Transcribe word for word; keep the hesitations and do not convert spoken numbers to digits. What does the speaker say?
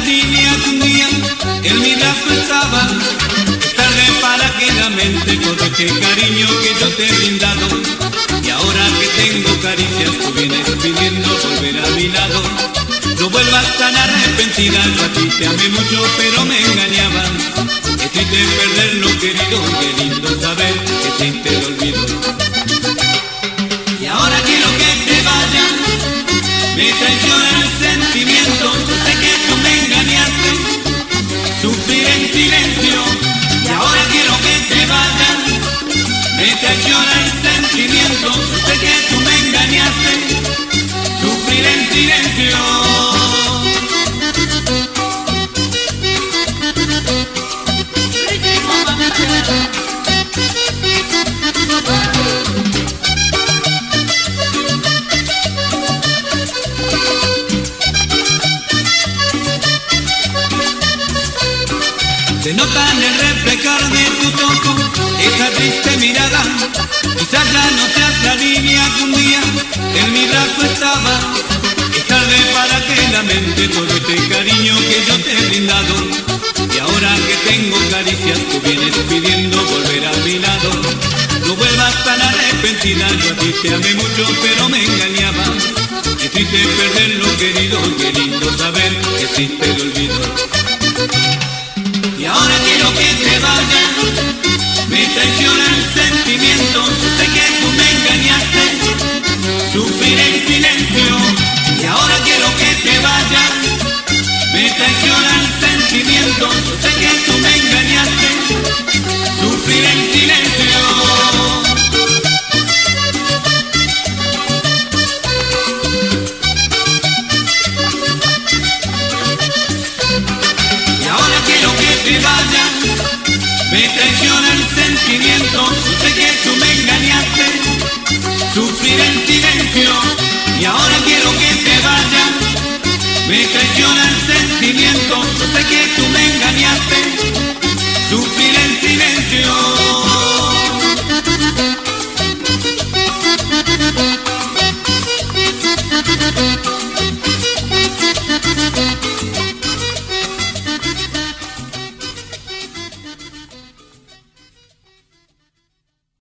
línea que un día en mi brazo estaba. Es tarde para que la mente todo este cariño que yo te he brindado. Y ahora que tengo caricias tú vienes pidiendo volver a mi lado. No vuelvas tan arrepentida, yo a ti te amé mucho pero me engañaban. Es triste perder lo querido, qué lindo saber que existe el olvido. Y ahora quiero que te vayas, me traiciona el sentimiento. Yo sé que tú me engañaste, sufrir en silencio. Y ahora quiero que te vayas, me traiciona el sentimiento. Yo sé que tú me engañaste, sufrir en silencio. Se nota en el reflejar de tus ojos esa triste mirada. Quizás ya no seas la niña que un día en mi brazo estaba. Es tarde para que la mente todo este cariño que yo te he brindado. Y ahora que tengo caricias tú vienes pidiendo volver a mi lado. No vuelvas tan arrepentida, yo a ti te amé mucho pero me engañaba. Es triste perder lo querido, qué lindo saber que existe el olvido. Y ahora quiero que te vayas, me traiciona el sentimiento. Yo sé que tú me engañaste, sufrir en silencio. Y ahora quiero que te vayas, me traiciona el sentimiento. Yo sé que tú me engañaste, sufrir en silencio. Me traiciona el sentimiento, yo sé